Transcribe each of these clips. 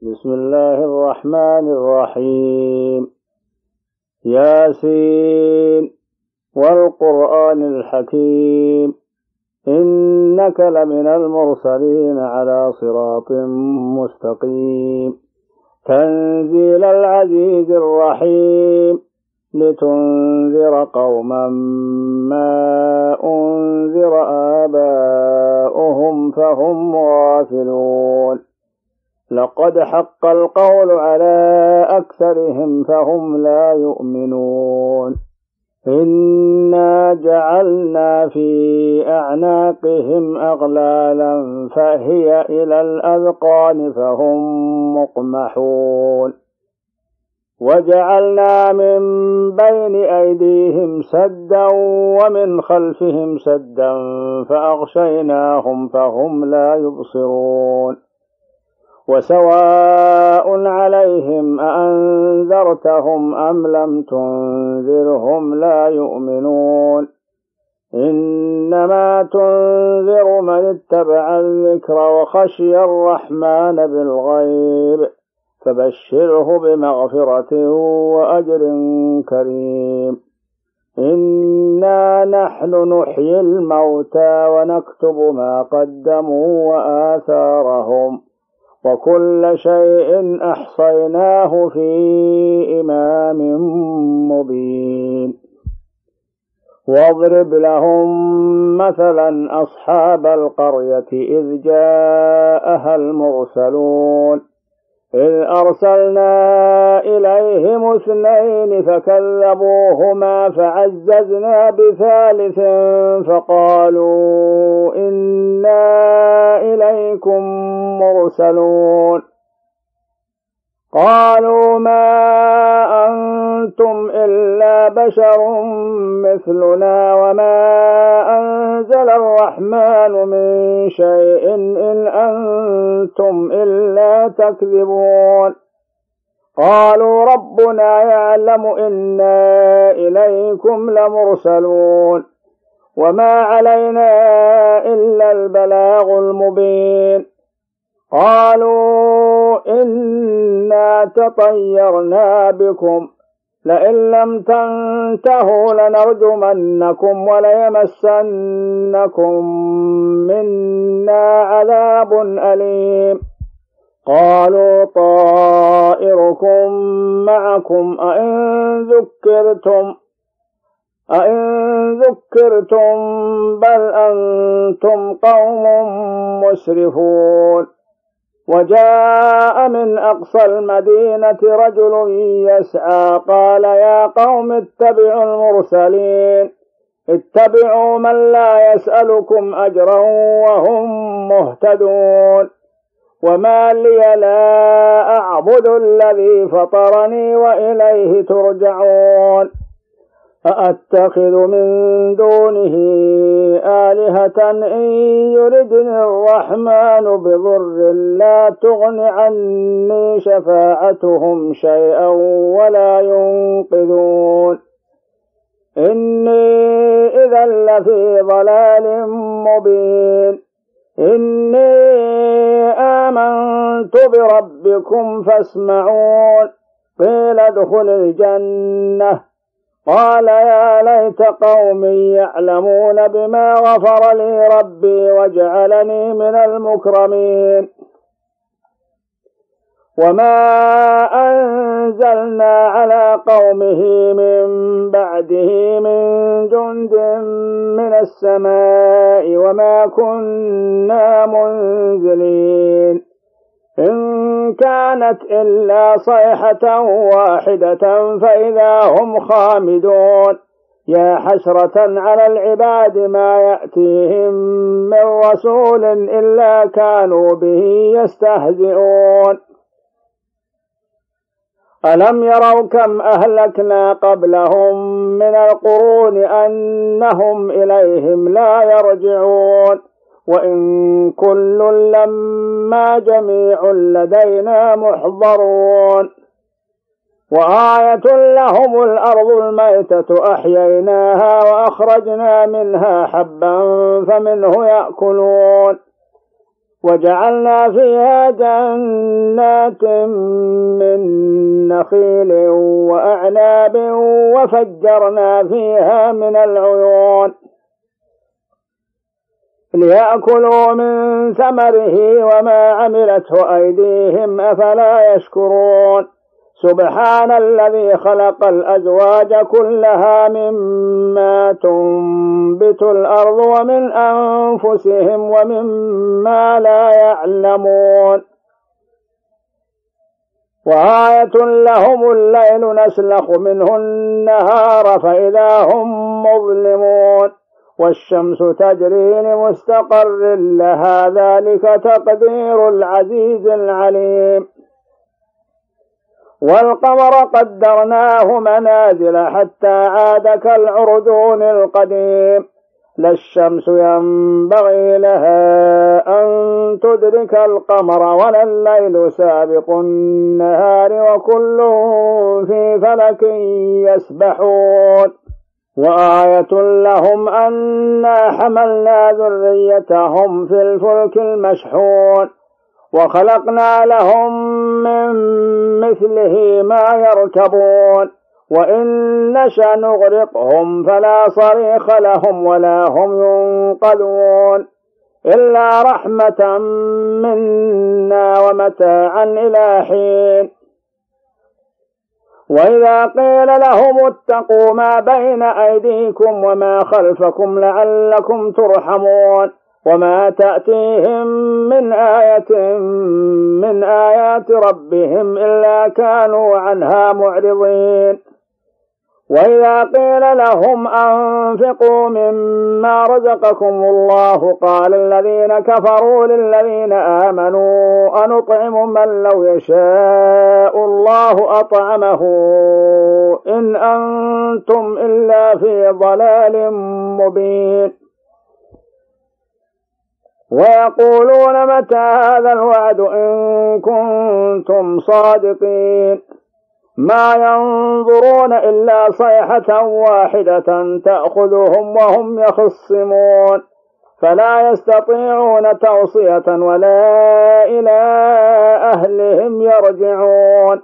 بسم الله الرحمن الرحيم. ياسين والقرآن الحكيم إنك لمن المرسلين على صراط مستقيم تنزيل العزيز الرحيم لتنذر قوما ما أنذر آباؤهم فهم غافلون لقد حق القول على أكثرهم فهم لا يؤمنون إنا جعلنا في أعناقهم أغلالا فهي إلى الأذقان فهم مقمحون وجعلنا من بين أيديهم سدا ومن خلفهم سدا فأغشيناهم فهم لا يبصرون وسواء عليهم أأنذرتهم أم لم تنذرهم لا يؤمنون إنما تنذر من اتبع الذكر وخشي الرحمن بالغيب فبشره بمغفرة وأجر كريم إنا نحن نحيي الموتى ونكتب ما قدموا وآثارهم وكل شيء أحصيناه في إمام مبين واضرب لهم مثلا أصحاب القرية إذ جاءها المرسلون إذ أرسلنا إليهم 2 فكذبوهما فعززنا ب3 فقالوا إنا إليكم مرسلون قالوا ما أنتم إلا بشر مثلنا وما أنزل الرحمن من شيء إن أنتم إلا تكذبون قالوا ربنا يعلم إنا إليكم لمرسلون وما علينا إلا البلاغ المبين قالوا إنا تطيرنا بكم لئن لم تنتهوا لنرجمنكم وليمسنكم منا عذاب أليم قالوا طائركم معكم أئن ذكرتم بل أنتم قوم مسرفون وجاء من أقصى المدينة رجل يسعى قال يا قوم اتبعوا المرسلين اتبعوا من لا يسألكم أجرا وهم مهتدون وما لي لا أعبد الذي فطرني وإليه ترجعون أأتخذ من دونه آلهة إن يردني الرحمن بضر لا تغن عني شفاعتهم شيئا ولا ينقذون إني إذا لفي ضلال مبين إني آمنت بربكم فاسمعون قيل ادخل الجنة قال يا ليت قومي يعلمون بما غفر لي ربي وجعلني من المكرمين وما أنزلنا على قومه من بعده من جند من السماء وما كنا منزلين إن كانت إلا صيحة واحدة فإذا هم خامدون يا حسرة على العباد ما يأتيهم من رسول إلا كانوا به يستهزئون ألم يروا كم أهلكنا قبلهم من القرون أنهم إليهم لا يرجعون وإن كل لما جميع لدينا محضرون وآية لهم الأرض الميتة أحييناها وأخرجنا منها حبا فمنه يأكلون وجعلنا فيها جنات من نخيل وأعناب وفجرنا فيها من العيون ليأكلوا من ثمره وما عملته أيديهم أفلا يشكرون سبحان الذي خلق الأزواج كلها مما تنبت الأرض ومن أنفسهم ومما لا يعلمون وآية لهم الليل نسلخ منه النهار فإذا هم مظلمون والشمس تجري لمستقر لها ذلك تقدير العزيز العليم والقمر قدرناه منازل حتى عاد كالعرجون القديم لا الشمس ينبغي لها أن تدرك القمر ولا الليل سابق النهار وكل في فلك يسبحون وآية لهم أنا حملنا ذريتهم في الفلك المشحون وخلقنا لهم من مثله ما يركبون وإن نشأ نغرقهم فلا صريخ لهم ولا هم ينقذون إلا رحمة منا ومتاعا إلى حين وإذا قيل لهم اتقوا ما بين أيديكم وما خلفكم لعلكم ترحمون وما تأتيهم من آية من آيات ربهم إلا كانوا عنها معرضين وإذا قيل لهم أنفقوا مما رزقكم الله قال الذين كفروا للذين آمنوا أنطعم من لو يشاء الله أطعمه إن أنتم إلا في ضلال مبين ويقولون متى هذا الوعد إن كنتم صادقين ما ينظرون إلا صيحة واحدة تأخذهم وهم يخصمون فلا يستطيعون توصية ولا إلى أهلهم يرجعون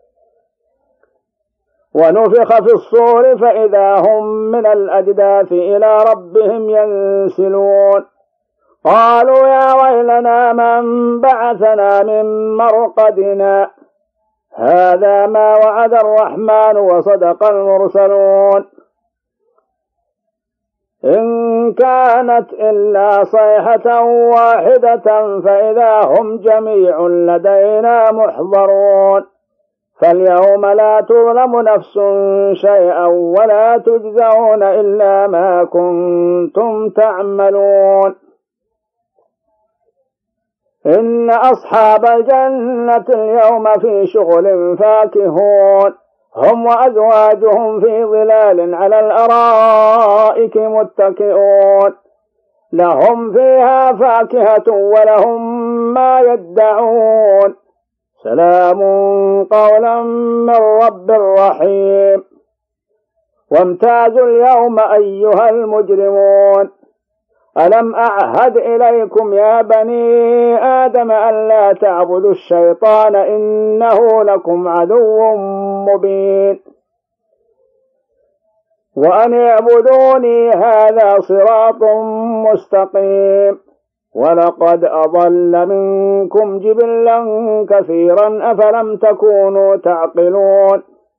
ونفخ في الصور فإذا هم من الأجداث إلى ربهم ينسلون قالوا يا ويلنا من بعثنا من مرقدنا هذا ما وعد الرحمن وصدق المرسلون إن كانت إلا صيحة واحدة فإذا هم جميع لدينا محضرون فاليوم لا تظلم نفس شيئا ولا تجزون إلا ما كنتم تعملون إن أصحاب الجنة اليوم في شغل فاكهون هم وأزواجهم في ظلال على الأرائك متكئون لهم فيها فاكهة ولهم ما يدعون سلام قولا من رب رحيم وامتازوا اليوم أيها المجرمون ألم أعهد إليكم يا بني آدم ألا تعبدوا الشيطان إنه لكم عدو مبين وأن اعبدوني هذا صراط مستقيم ولقد أضل منكم جبلا كثيرا أفلم تكونوا تعقلون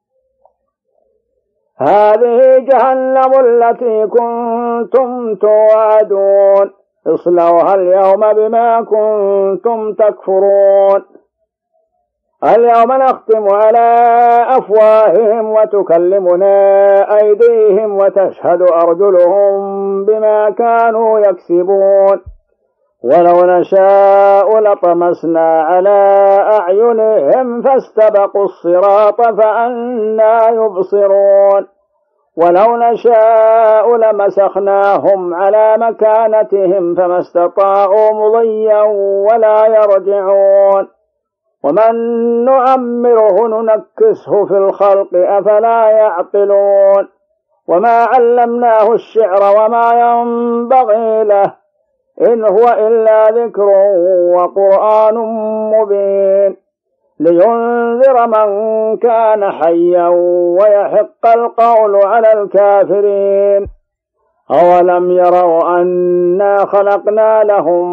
هذه جهنم التي كنتم توعدون اصلوها اليوم بما كنتم تكفرون اليوم نختم على أفواههم وتكلمنا أيديهم وتشهد أرجلهم بما كانوا يكسبون ولو نشاء لطمسنا على أعينهم فاستبقوا الصراط فأنى يبصرون ولو نشاء لمسخناهم على مكانتهم فما استطاعوا مضيا ولا يرجعون ومن نعمره ننكسه في الخلق أفلا يعقلون وما علمناه الشعر وما ينبغي له إن هو إلا ذكر وقرآن مبين لينذر من كان حيا ويحق القول على الكافرين. أولم يروا أنا خلقنا لهم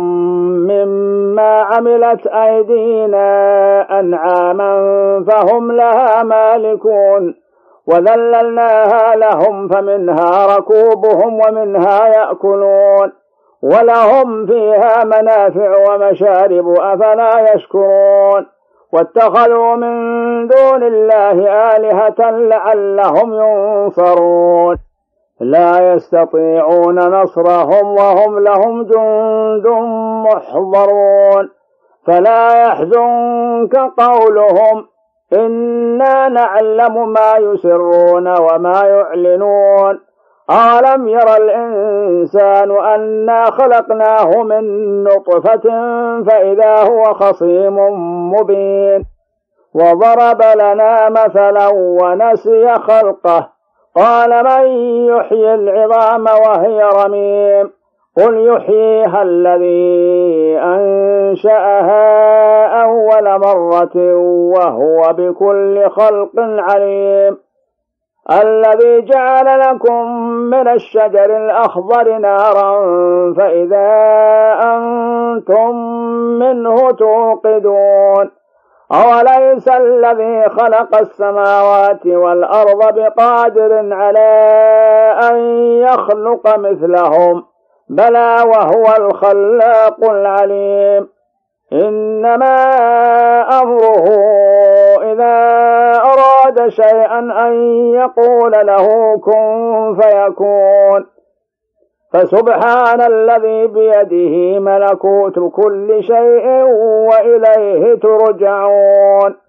مما عملت أيدينا أنعاما فهم لها مالكون وذللناها لهم فمنها ركوبهم ومنها يأكلون ولهم فيها منافع ومشارب أفلا يشكرون. واتخذوا من دون الله آلهة لعلهم ينصرون لا يستطيعون نصرهم وهم لهم جند محضرون. فلا يحزنك قولهم إنا نعلم ما يسرون وما يعلنون. ألم ير الإنسان أنا خلقناه من نطفة فإذا هو خصيم مبين وضرب لنا مثلا ونسي خلقه قال من يحيي العظام وهي رميم قل يحييها الذي أنشأها أول مرة وهو بكل خلق عليم. الذي جعل لكم من الشجر الأخضر نارا فإذا أنتم منه توقدون. أوليس الذي خلق السماوات والأرض بقادر على أن يخلق مثلهم بلى وهو الخلاق العليم. إنما أمره إذا أراد شيئا أن يقول له كن فيكون. فسبحان الذي بيده ملكوت كل شيء وإليه ترجعون.